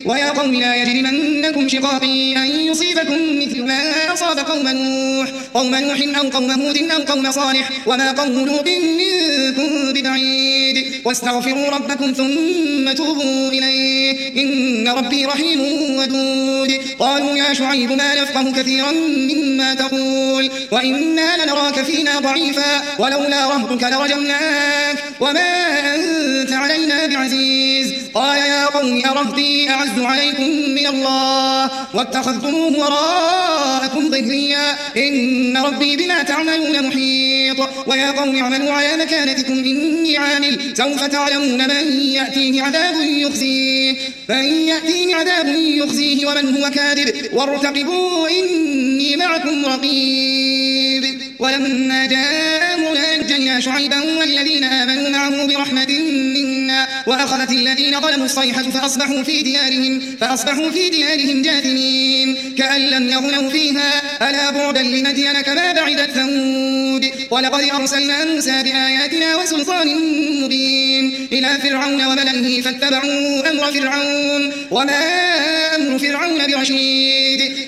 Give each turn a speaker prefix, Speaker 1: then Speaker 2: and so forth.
Speaker 1: ويا قوم لا يجرمنكم شقاقي أن يصيبكم مثل ما أصاب قوم نوح أو قوم هود أو قوم صالح وما قوم لوط منكم ببعيد واستغفروا ربكم ثم توبوا إليه إن ربي رحيم ودود قالوا يا شعيب ما نفقه كثيرا مما تقول وإنا لنراك فينا ضعيفا ولولا رهطك لرجمناك وما أنت علينا بعزيز قال يا قوم أرهطي أعز عليكم من الله واتخذتموه وراءكم ظهريا إن ربي بما تعملون محيط ويا قوم اعملوا على مكانتكم إني عامل سوف تعلمون من يأتيه عذاب يخزيه ومن هو كاذب وارتقبوا إني معكم رقيب ولما جاء أمرنا نجينا شعيبا والذين آمنوا معه برحمة منا وأخذت الذين ظلموا الصيحة فأصبحوا في ديارهم جاثمين كأن لم يغنوا فيها ألا بعدا لمدين كما بعدت ثمود ولقد أرسلنا موسى بآياتنا وسلطان مبين إلى فرعون وملئه فاتبعوا أمر فرعون وما أمر فرعون برشيد